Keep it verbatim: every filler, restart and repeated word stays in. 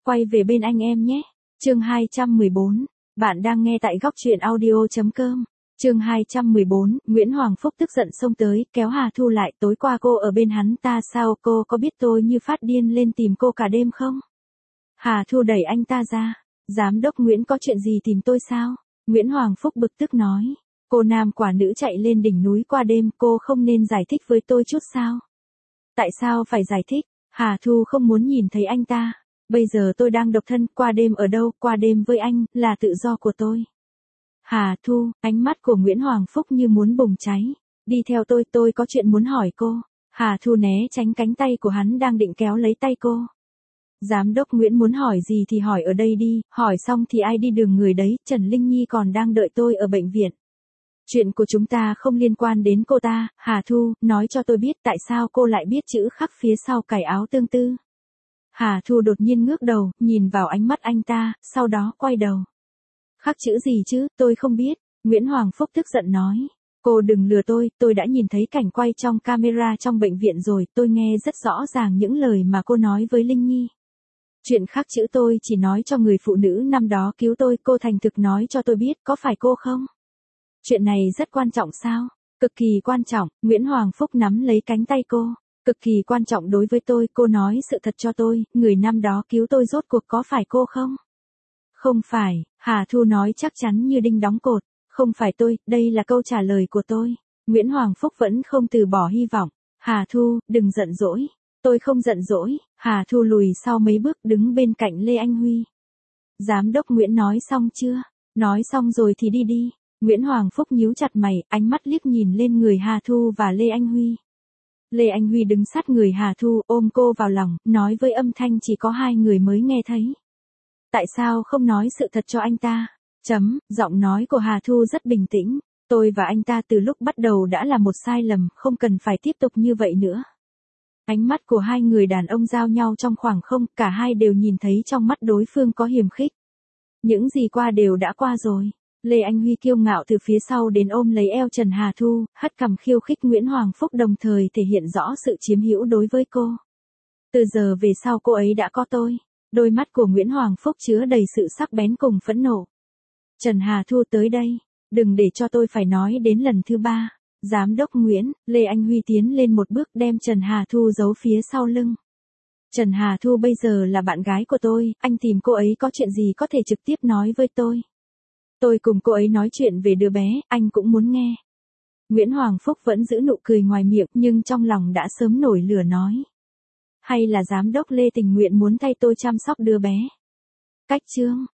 quay về bên anh em nhé. Chương hai trăm mười bốn. Bạn đang nghe tại góc truyện audio chấm com. Chương hai trăm mười bốn, Nguyễn Hoàng Phúc tức giận xông tới, kéo Hà Thu lại, tối qua cô ở bên hắn ta sao, cô có biết tôi như phát điên lên tìm cô cả đêm không? Hà Thu đẩy anh ta ra, giám đốc Nguyễn có chuyện gì tìm tôi sao? Nguyễn Hoàng Phúc bực tức nói, cô nam quả nữ chạy lên đỉnh núi qua đêm, cô không nên giải thích với tôi chút sao? Tại sao phải giải thích? Hà Thu không muốn nhìn thấy anh ta. Bây giờ tôi đang độc thân, qua đêm ở đâu, qua đêm với anh, là tự do của tôi. Hà Thu, ánh mắt của Nguyễn Hoàng Phúc như muốn bùng cháy. Đi theo tôi, tôi có chuyện muốn hỏi cô. Hà Thu né tránh cánh tay của hắn đang định kéo lấy tay cô. Giám đốc Nguyễn muốn hỏi gì thì hỏi ở đây đi, hỏi xong thì ai đi đường người đấy, Trần Linh Nhi còn đang đợi tôi ở bệnh viện. Chuyện của chúng ta không liên quan đến cô ta. Hà Thu, nói cho tôi biết tại sao cô lại biết chữ khắc phía sau cài áo tương tư. Hà Thu đột nhiên ngước đầu, nhìn vào ánh mắt anh ta, sau đó quay đầu. Khắc chữ gì chứ, tôi không biết. Nguyễn Hoàng Phúc tức giận nói. Cô đừng lừa tôi, tôi đã nhìn thấy cảnh quay trong camera trong bệnh viện rồi, tôi nghe rất rõ ràng những lời mà cô nói với Linh Nhi. Chuyện khắc chữ tôi chỉ nói cho người phụ nữ năm đó cứu tôi, cô thành thực nói cho tôi biết, có phải cô không? Chuyện này rất quan trọng sao? Cực kỳ quan trọng. Nguyễn Hoàng Phúc nắm lấy cánh tay cô. Cực kỳ quan trọng đối với tôi, cô nói sự thật cho tôi, người năm đó cứu tôi rốt cuộc có phải cô không? Không phải, Hà Thu nói chắc chắn như đinh đóng cột. Không phải tôi, đây là câu trả lời của tôi. Nguyễn Hoàng Phúc vẫn không từ bỏ hy vọng. Hà Thu, đừng giận dỗi. Tôi không giận dỗi. Hà Thu lùi sau mấy bước đứng bên cạnh Lê Anh Huy. Giám đốc Nguyễn nói xong chưa? Nói xong rồi thì đi đi. Nguyễn Hoàng Phúc nhíu chặt mày, ánh mắt liếc nhìn lên người Hà Thu và Lê Anh Huy. Lê Anh Huy đứng sát người Hà Thu, ôm cô vào lòng, nói với âm thanh chỉ có hai người mới nghe thấy. Tại sao không nói sự thật cho anh ta? Chấm, giọng nói của Hà Thu rất bình tĩnh. Tôi và anh ta từ lúc bắt đầu đã là một sai lầm, không cần phải tiếp tục như vậy nữa. Ánh mắt của hai người đàn ông giao nhau trong khoảng không, cả hai đều nhìn thấy trong mắt đối phương có hiềm khích. Những gì qua đều đã qua rồi. Lê Anh Huy kiêu ngạo từ phía sau đến ôm lấy eo Trần Hà Thu, hất cằm khiêu khích Nguyễn Hoàng Phúc đồng thời thể hiện rõ sự chiếm hữu đối với cô. Từ giờ về sau cô ấy đã có tôi. Đôi mắt của Nguyễn Hoàng Phúc chứa đầy sự sắc bén cùng phẫn nộ. Trần Hà Thu tới đây, đừng để cho tôi phải nói đến lần thứ ba. Giám đốc Nguyễn, Lê Anh Huy tiến lên một bước đem Trần Hà Thu giấu phía sau lưng. Trần Hà Thu bây giờ là bạn gái của tôi, anh tìm cô ấy có chuyện gì có thể trực tiếp nói với tôi. Tôi cùng cô ấy nói chuyện về đứa bé, anh cũng muốn nghe. Nguyễn Hoàng Phúc vẫn giữ nụ cười ngoài miệng nhưng trong lòng đã sớm nổi lửa nói. Hay là giám đốc Lê tình nguyện muốn thay tôi chăm sóc đứa bé? Cách chương.